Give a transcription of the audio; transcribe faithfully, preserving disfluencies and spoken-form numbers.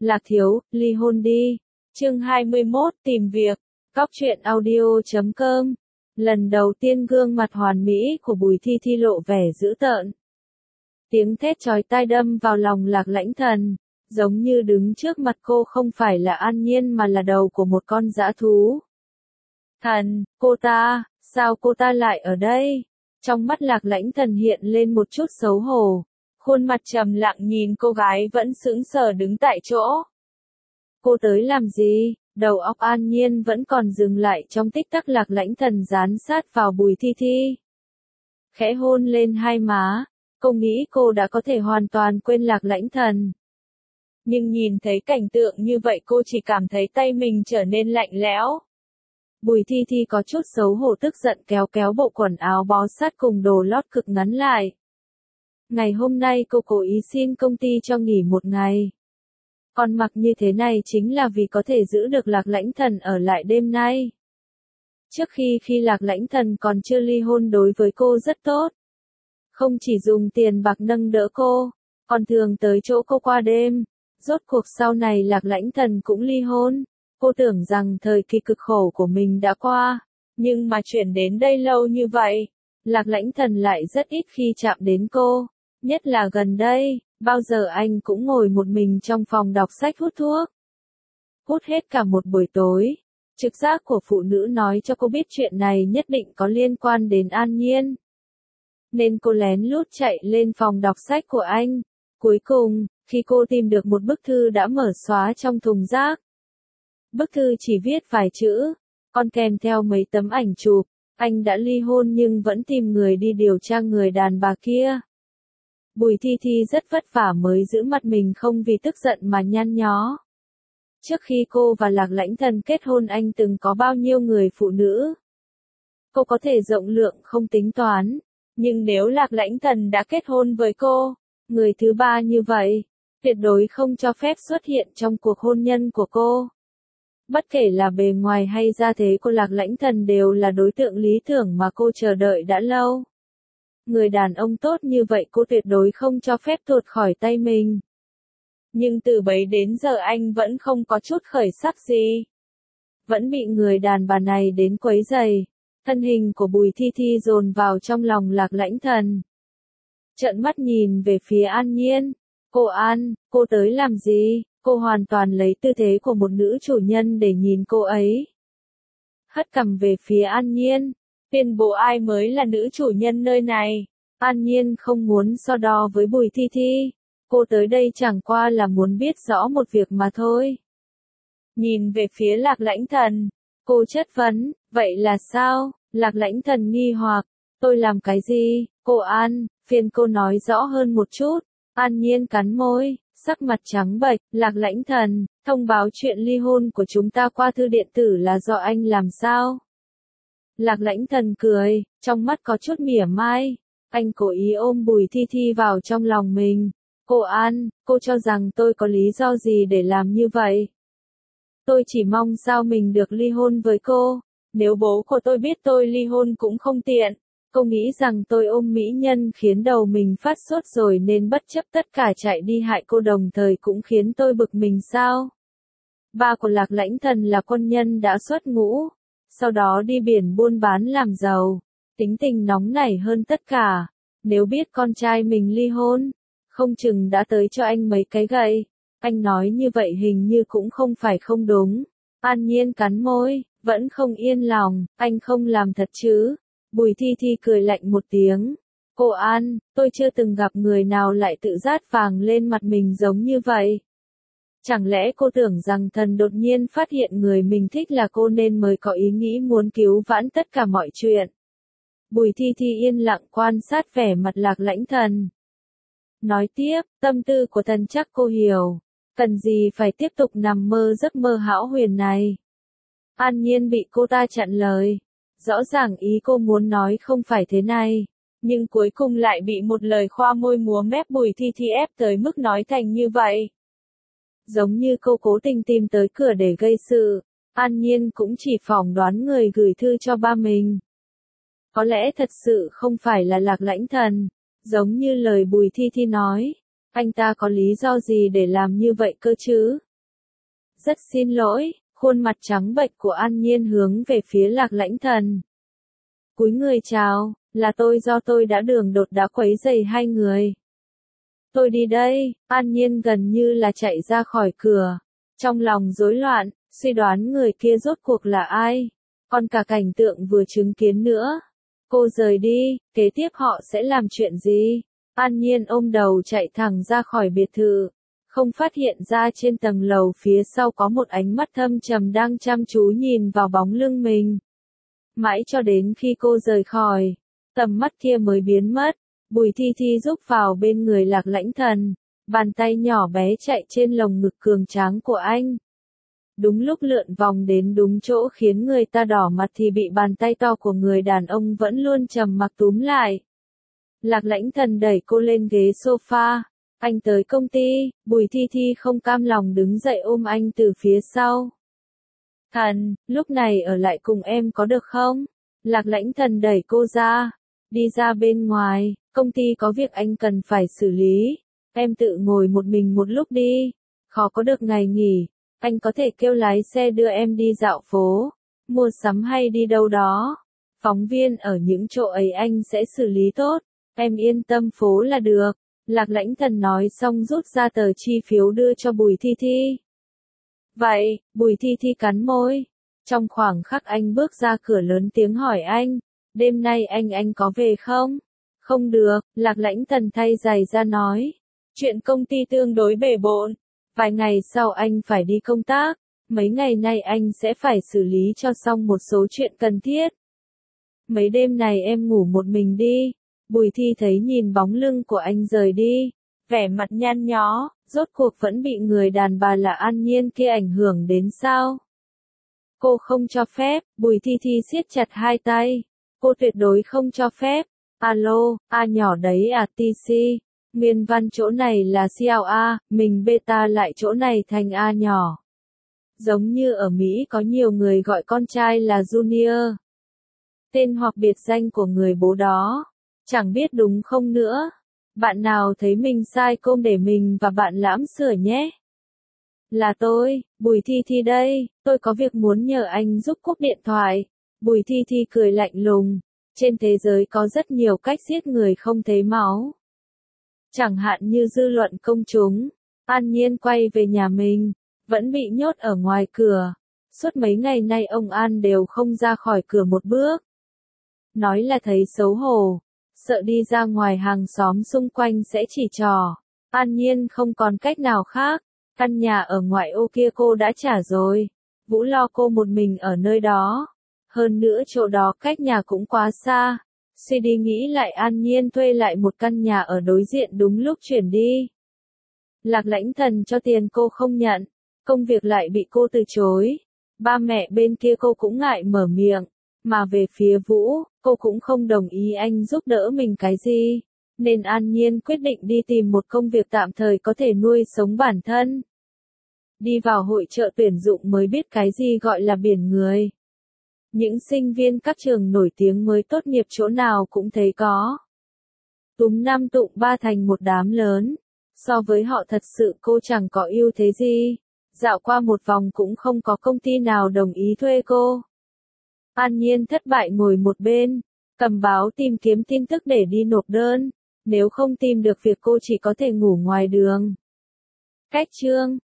Lạc thiếu, ly hôn đi. Chương hai mươi mốt, tìm việc. Cóc truyện audio chấm com. Lần đầu tiên gương mặt hoàn mỹ của Bùi Thi Thi lộ vẻ dữ tợn. Tiếng thét chói tai đâm vào lòng Lạc Lãnh Thần, giống như đứng trước mặt cô không phải là An Nhiên mà là đầu của một con dã thú. Thần, cô ta, sao cô ta lại ở đây? Trong mắt Lạc Lãnh Thần hiện lên một chút xấu hổ, khuôn mặt trầm lặng nhìn cô gái vẫn sững sờ đứng tại chỗ. Cô tới làm gì? Đầu óc An Nhiên vẫn còn dừng lại trong tích tắc. Lạc Lãnh Thần dán sát vào Bùi Thi Thi, khẽ hôn lên hai má. Cô nghĩ cô đã có thể hoàn toàn quên Lạc Lãnh Thần. Nhưng nhìn thấy cảnh tượng như vậy cô chỉ cảm thấy tay mình trở nên lạnh lẽo. Bùi Thi Thi có chút xấu hổ tức giận kéo kéo bộ quần áo bó sát cùng đồ lót cực ngắn lại. Ngày hôm nay cô cố ý xin công ty cho nghỉ một ngày. Còn mặc như thế này chính là vì có thể giữ được Lạc Lãnh Thần ở lại đêm nay. Trước khi khi Lạc Lãnh Thần còn chưa ly hôn đối với cô rất tốt. Không chỉ dùng tiền bạc nâng đỡ cô, còn thường tới chỗ cô qua đêm. Rốt cuộc sau này Lạc Lãnh Thần cũng ly hôn. Cô tưởng rằng thời kỳ cực khổ của mình đã qua. Nhưng mà chuyển đến đây lâu như vậy, Lạc Lãnh Thần lại rất ít khi chạm đến cô. Nhất là gần đây, bao giờ anh cũng ngồi một mình trong phòng đọc sách hút thuốc. Hút hết cả một buổi tối. Trực giác của phụ nữ nói cho cô biết chuyện này nhất định có liên quan đến An Nhiên. Nên cô lén lút chạy lên phòng đọc sách của anh. Cuối cùng, khi cô tìm được một bức thư đã mở xóa trong thùng rác. Bức thư chỉ viết vài chữ, còn kèm theo mấy tấm ảnh chụp. Anh đã ly hôn nhưng vẫn tìm người đi điều tra người đàn bà kia. Bùi Thi Thi rất vất vả mới giữ mặt mình không vì tức giận mà nhăn nhó. Trước khi cô và Lạc Lãnh Thần kết hôn anh từng có bao nhiêu người phụ nữ. Cô có thể rộng lượng không tính toán. Nhưng nếu Lạc Lãnh Thần đã kết hôn với cô, người thứ ba như vậy, tuyệt đối không cho phép xuất hiện trong cuộc hôn nhân của cô. Bất kể là bề ngoài hay gia thế của Lạc Lãnh Thần đều là đối tượng lý tưởng mà cô chờ đợi đã lâu. Người đàn ông tốt như vậy cô tuyệt đối không cho phép tuột khỏi tay mình. Nhưng từ bấy đến giờ anh vẫn không có chút khởi sắc gì. Vẫn bị người đàn bà này đến quấy rầy. Thân hình của Bùi Thi Thi dồn vào trong lòng Lạc Lãnh Thần. Trợn mắt nhìn về phía An Nhiên. Cô An, cô tới làm gì? Cô hoàn toàn lấy tư thế của một nữ chủ nhân để nhìn cô ấy. Hất cằm về phía An Nhiên. Tuyên bố ai mới là nữ chủ nhân nơi này. An Nhiên không muốn so đo với Bùi Thi Thi. Cô tới đây chẳng qua là muốn biết rõ một việc mà thôi. Nhìn về phía Lạc Lãnh Thần. Cô chất vấn, vậy là sao? Lạc Lãnh Thần nghi hoặc, tôi làm cái gì? Cô An, phiền cô nói rõ hơn một chút. An Nhiên cắn môi, sắc mặt trắng bệch. Lạc Lãnh Thần, thông báo chuyện ly hôn của chúng ta qua thư điện tử là do anh làm sao? Lạc Lãnh Thần cười, trong mắt có chút mỉa mai. Anh cố ý ôm Bùi Thi Thi vào trong lòng mình. Cô An, cô cho rằng tôi có lý do gì để làm như vậy? Tôi chỉ mong sao mình được ly hôn với cô. Nếu bố của tôi biết tôi ly hôn cũng không tiện. Cô nghĩ rằng tôi ôm mỹ nhân khiến đầu mình phát sốt rồi nên bất chấp tất cả chạy đi hại cô đồng thời cũng khiến tôi bực mình sao? Ba của Lạc Lãnh Thần là quân nhân đã xuất ngũ. Sau đó đi biển buôn bán làm giàu. Tính tình nóng nảy hơn tất cả. Nếu biết con trai mình ly hôn, không chừng đã tới cho anh mấy cái gậy. Anh nói như vậy hình như cũng không phải không đúng. An Nhiên cắn môi, vẫn không yên lòng, anh không làm thật chứ. Bùi Thi Thi cười lạnh một tiếng. Cô An, tôi chưa từng gặp người nào lại tự rát vàng lên mặt mình giống như vậy. Chẳng lẽ cô tưởng rằng thần đột nhiên phát hiện người mình thích là cô nên mới có ý nghĩ muốn cứu vãn tất cả mọi chuyện. Bùi Thi Thi yên lặng quan sát vẻ mặt Lạc Lãnh Thần. Nói tiếp, tâm tư của thần chắc cô hiểu. Cần gì phải tiếp tục nằm mơ giấc mơ hão huyền này. An Nhiên bị cô ta chặn lời. Rõ ràng ý cô muốn nói không phải thế này. Nhưng cuối cùng lại bị một lời khoa môi múa mép Bùi Thi Thi ép tới mức nói thành như vậy. Giống như cô cố tình tìm tới cửa để gây sự. An Nhiên cũng chỉ phỏng đoán người gửi thư cho ba mình. Có lẽ thật sự không phải là Lạc Lãnh Thần. Giống như lời Bùi Thi Thi nói. Anh ta có lý do gì để làm như vậy cơ chứ? Rất xin lỗi, khuôn mặt trắng bệch của An Nhiên hướng về phía Lạc Lãnh Thần. Cúi người chào, là tôi do tôi đã đường đột đã quấy rầy hai người. Tôi đi đây, An Nhiên gần như là chạy ra khỏi cửa. Trong lòng rối loạn, suy đoán người kia rốt cuộc là ai. Còn cả cảnh tượng vừa chứng kiến nữa. Cô rời đi, kế tiếp họ sẽ làm chuyện gì? An Nhiên ôm đầu chạy thẳng ra khỏi biệt thự. Không phát hiện ra trên tầng lầu phía sau có một ánh mắt thâm trầm đang chăm chú nhìn vào bóng lưng mình. Mãi cho đến khi cô rời khỏi, tầm mắt kia mới biến mất. Bùi Thi Thi rúc vào bên người Lạc Lãnh Thần, bàn tay nhỏ bé chạy trên lồng ngực cường tráng của anh. Đúng lúc lượn vòng đến đúng chỗ khiến người ta đỏ mặt thì bị bàn tay to của người đàn ông vẫn luôn trầm mặc túm lại. Lạc Lãnh Thần đẩy cô lên ghế sofa. Anh tới công ty, Bùi Thi Thi không cam lòng đứng dậy ôm anh từ phía sau. Thần, lúc này ở lại cùng em có được không? Lạc Lãnh Thần đẩy cô ra. Đi ra bên ngoài, công ty có việc anh cần phải xử lý. Em tự ngồi một mình một lúc đi. Khó có được ngày nghỉ. Anh có thể kêu lái xe đưa em đi dạo phố, mua sắm hay đi đâu đó. Phóng viên ở những chỗ ấy anh sẽ xử lý tốt. Em yên tâm phố là được. Lạc Lãnh Thần nói xong rút ra tờ chi phiếu đưa cho Bùi Thi Thi. Vậy, Bùi Thi Thi cắn môi. Trong khoảng khắc anh bước ra cửa lớn tiếng hỏi anh, đêm nay anh anh có về không? Không được, Lạc Lãnh Thần thay giày ra nói. Chuyện công ty tương đối bề bộn. Vài ngày sau anh phải đi công tác. Mấy ngày nay anh sẽ phải xử lý cho xong một số chuyện cần thiết. Mấy đêm này em ngủ một mình đi. Bùi Thi thấy nhìn bóng lưng của anh rời đi, vẻ mặt nhăn nhó, rốt cuộc vẫn bị người đàn bà là An Nhiên kia ảnh hưởng đến sao? Cô không cho phép, Bùi Thi Thi siết chặt hai tay. Cô tuyệt đối không cho phép. Alo, A nhỏ đấy à tê xê. Nguyên văn chỗ này là siêu A, mình beta lại chỗ này thành A nhỏ. Giống như ở Mỹ có nhiều người gọi con trai là Junior. Tên hoặc biệt danh của người bố đó. Chẳng biết đúng không nữa. Bạn nào thấy mình sai công để mình và bạn lãm sửa nhé. Là tôi, Bùi Thi Thi đây, tôi có việc muốn nhờ anh giúp cúp điện thoại. Bùi Thi Thi cười lạnh lùng. Trên thế giới có rất nhiều cách giết người không thấy máu. Chẳng hạn như dư luận công chúng. An Nhiên quay về nhà mình, vẫn bị nhốt ở ngoài cửa. Suốt mấy ngày nay ông An đều không ra khỏi cửa một bước. Nói là thấy xấu hổ. Sợ đi ra ngoài hàng xóm xung quanh sẽ chỉ trò. An Nhiên không còn cách nào khác. Căn nhà ở ngoại ô kia cô đã trả rồi. Vũ lo cô một mình ở nơi đó. Hơn nữa chỗ đó cách nhà cũng quá xa. Suy đi nghĩ lại An Nhiên thuê lại một căn nhà ở đối diện đúng lúc chuyển đi. Lạc Lãnh Thần cho tiền cô không nhận. Công việc lại bị cô từ chối. Ba mẹ bên kia cô cũng ngại mở miệng. Mà về phía Vũ, cô cũng không đồng ý anh giúp đỡ mình cái gì. Nên An Nhiên quyết định đi tìm một công việc tạm thời có thể nuôi sống bản thân. Đi vào hội chợ tuyển dụng mới biết cái gì gọi là biển người. Những sinh viên các trường nổi tiếng mới tốt nghiệp chỗ nào cũng thấy có. Túm năm tụm ba thành một đám lớn. So với họ thật sự cô chẳng có ưu thế gì. Dạo qua một vòng cũng không có công ty nào đồng ý thuê cô. An Nhiên thất bại ngồi một bên, cầm báo tìm kiếm tin tức để đi nộp đơn. Nếu không tìm được việc cô chỉ có thể ngủ ngoài đường. Cách chương